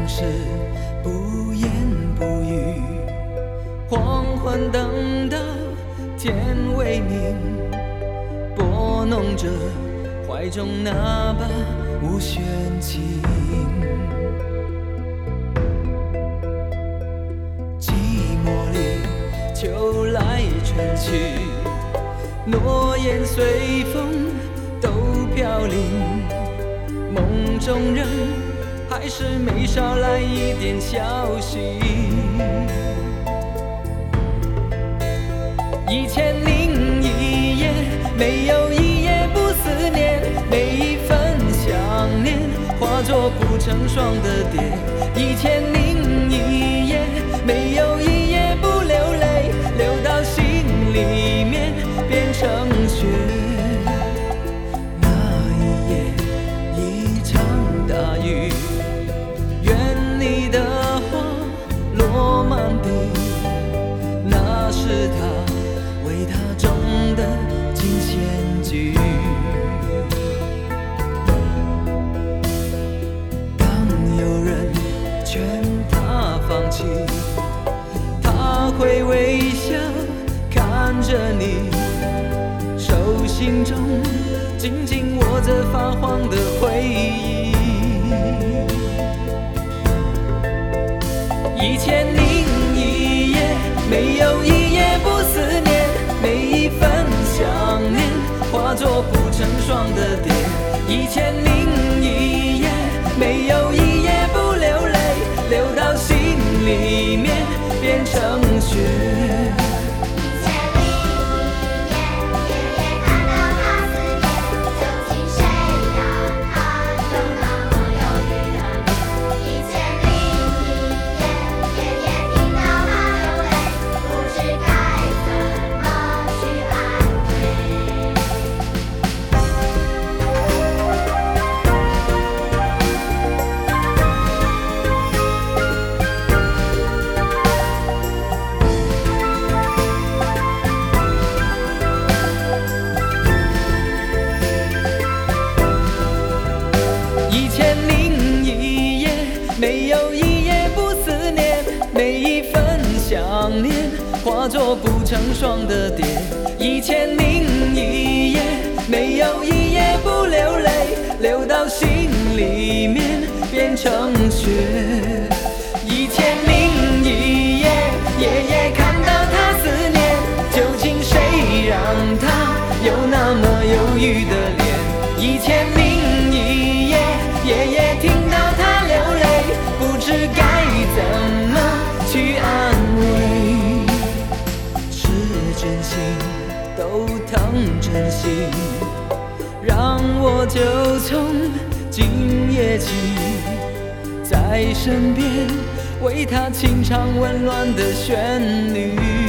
是不言不语。黄昏等到天微明，拨弄着怀中那把无弦琴。寂寞里秋来春去，诺言随风都飘零。梦中人还是没捎来一点消息。1001夜，没有一夜不思念，每一份想念化作不成双的蝶。1001夜，没有一夜不流泪，流到心里面变成雪。那一夜一场大雨，愿你的花落满地，那是他为他种的金线菊。当有人劝他放弃，他会微笑看着你，手心中紧紧握着发黄的回忆。1001夜，没有一夜不思念，每一份想念化作不成双的蝶。1001夜，没有一夜不流泪，流到心里面变成雪。1001夜，没有一夜不思念，每一份想念化作不成双的蝶。1001夜，没有一夜不流泪，流到心里面变成雪。1001夜，夜夜看到他思念，究竟谁让他有那么忧郁的脸？1001夜，夜夜听到他流泪，不知该怎么去安慰。是真心都疼真心，让我就从今夜起，在身边为他轻唱温暖的旋律。